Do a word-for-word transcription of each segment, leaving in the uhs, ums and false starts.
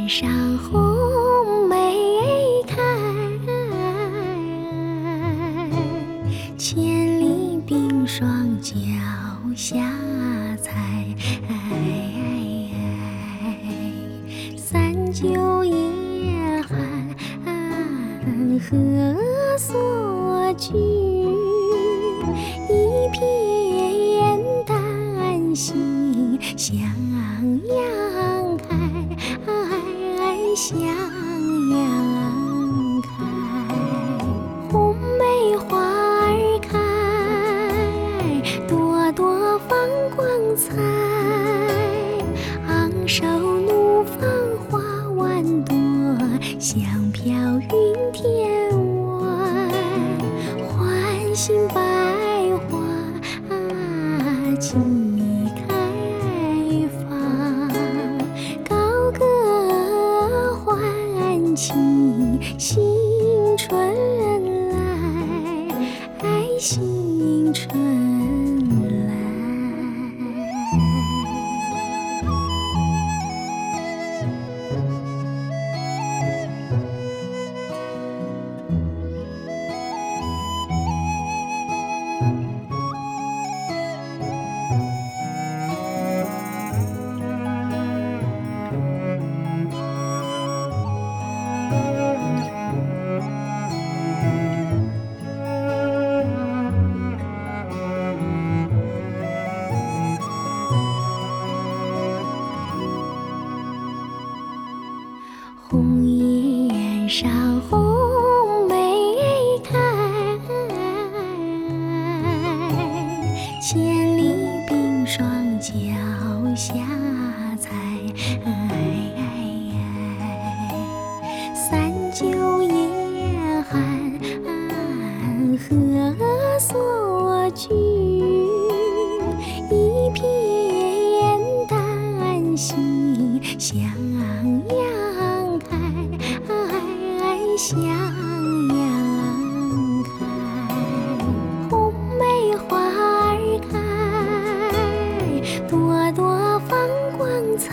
上红梅开，千里冰霜脚下踩。三九夜寒何所居？一片丹心向阳开，向阳开。红梅花儿开，朵朵放光彩。昂首怒放花万朵，香飘云天外。唤醒百花齐开放，高歌欢庆新春来，新春来。红颜上红梅开，千里冰霜脚下踩。三九夜寒何所居？一片丹心向阳开，向阳开。红梅花儿开，朵朵放光彩。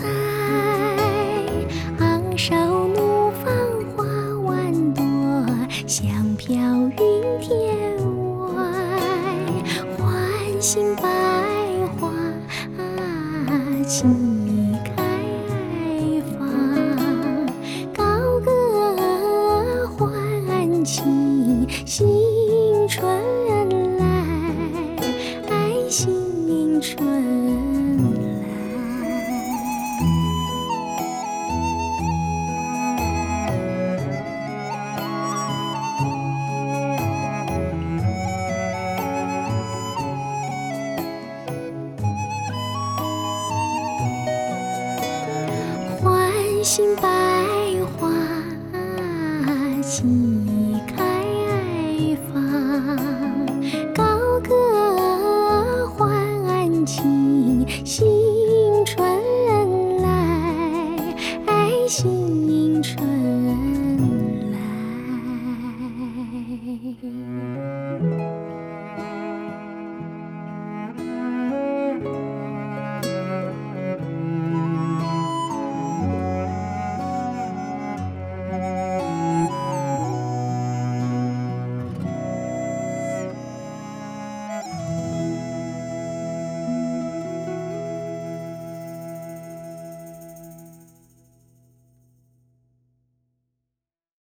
昂首怒放花万朵，香飘云天外。唤醒百花齐开放，高歌欢庆新春来，新春来。唤醒百